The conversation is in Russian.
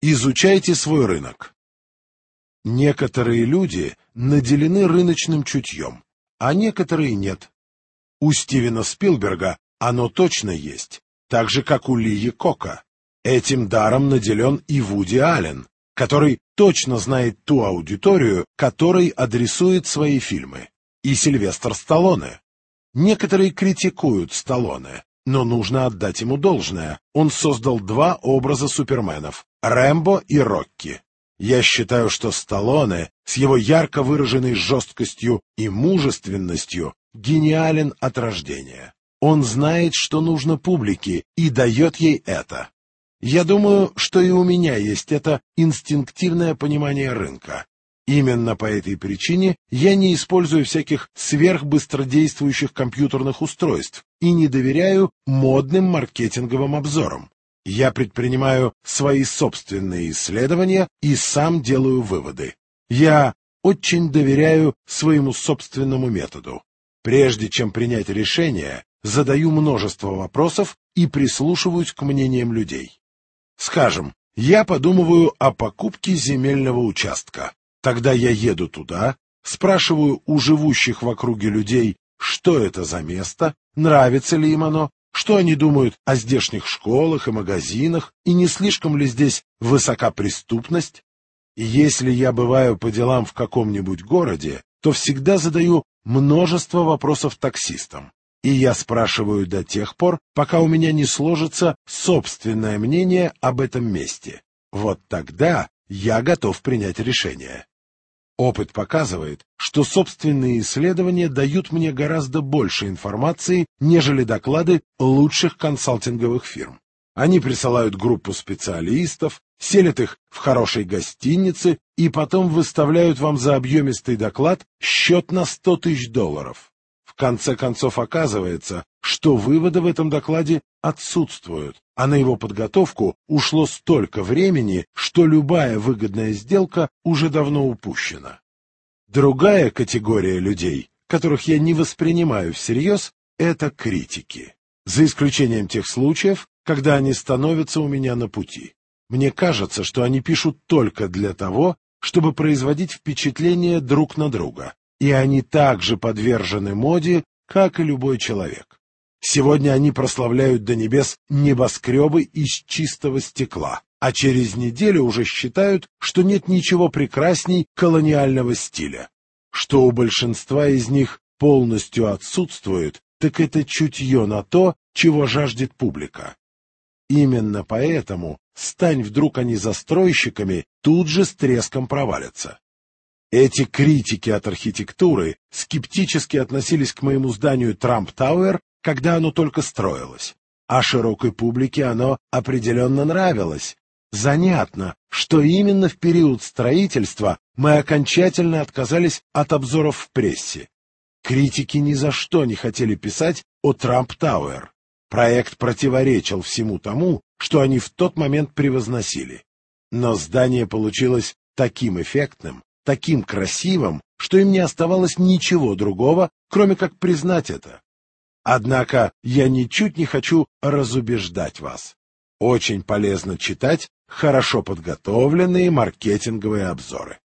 Изучайте свой рынок. Некоторые люди наделены рыночным чутьем, а некоторые нет. У Стивена Спилберга оно точно есть, так же, как у Лии Кока. Этим даром наделен и Вуди Аллен, который точно знает ту аудиторию, которой адресует свои фильмы, и Сильвестр Сталлоне. Некоторые критикуют Сталлоне, но нужно отдать ему должное. Он создал два образа суперменов — Рэмбо и Рокки. Я считаю, что Сталлоне с его ярко выраженной жесткостью и мужественностью гениален от рождения. Он знает, что нужно публике, и дает ей это. Я думаю, что и у меня есть это инстинктивное понимание рынка. Именно по этой причине я не использую всяких сверхбыстродействующих компьютерных устройств и не доверяю модным маркетинговым обзорам. Я предпринимаю свои собственные исследования и сам делаю выводы. Я очень доверяю своему собственному методу. Прежде чем принять решение, задаю множество вопросов и прислушиваюсь к мнениям людей. Скажем, я подумываю о покупке земельного участка. Тогда я еду туда, спрашиваю у живущих в округе людей, что это за место, нравится ли им оно, что они думают о здешних школах и магазинах, и не слишком ли здесь высока преступность. И если я бываю по делам в каком-нибудь городе, то всегда задаю множество вопросов таксистам. И я спрашиваю до тех пор, пока у меня не сложится собственное мнение об этом месте. Вот тогда я готов принять решение. Опыт показывает, что собственные исследования дают мне гораздо больше информации, нежели доклады лучших консалтинговых фирм. Они присылают группу специалистов, селят их в хорошей гостинице и потом выставляют вам за объемистый доклад счет на $100 000. В конце концов оказывается, что выводы в этом докладе отсутствуют, а на его подготовку ушло столько времени, что любая выгодная сделка уже давно упущена. Другая категория людей, которых я не воспринимаю всерьез, это критики. За исключением тех случаев, когда они становятся у меня на пути. Мне кажется, что они пишут только для того, чтобы производить впечатление друг на друга, и они также подвержены моде, как и любой человек. Сегодня они прославляют до небес небоскребы из чистого стекла, а через неделю уже считают, что нет ничего прекрасней колониального стиля. Что у большинства из них полностью отсутствует, так это чутье на то, чего жаждет публика. Именно поэтому, стань вдруг они застройщиками, тут же с треском провалятся. Эти критики от архитектуры скептически относились к моему зданию Трамп Тауэр, когда оно только строилось, а широкой публике оно определенно нравилось. Занятно, что именно в период строительства мы окончательно отказались от обзоров в прессе. Критики ни за что не хотели писать о Трамп Тауэр. Проект противоречил всему тому, что они в тот момент превозносили. Но здание получилось таким эффектным, таким красивым, что им не оставалось ничего другого, кроме как признать это. Однако я ничуть не хочу разубеждать вас. Очень полезно читать хорошо подготовленные маркетинговые обзоры.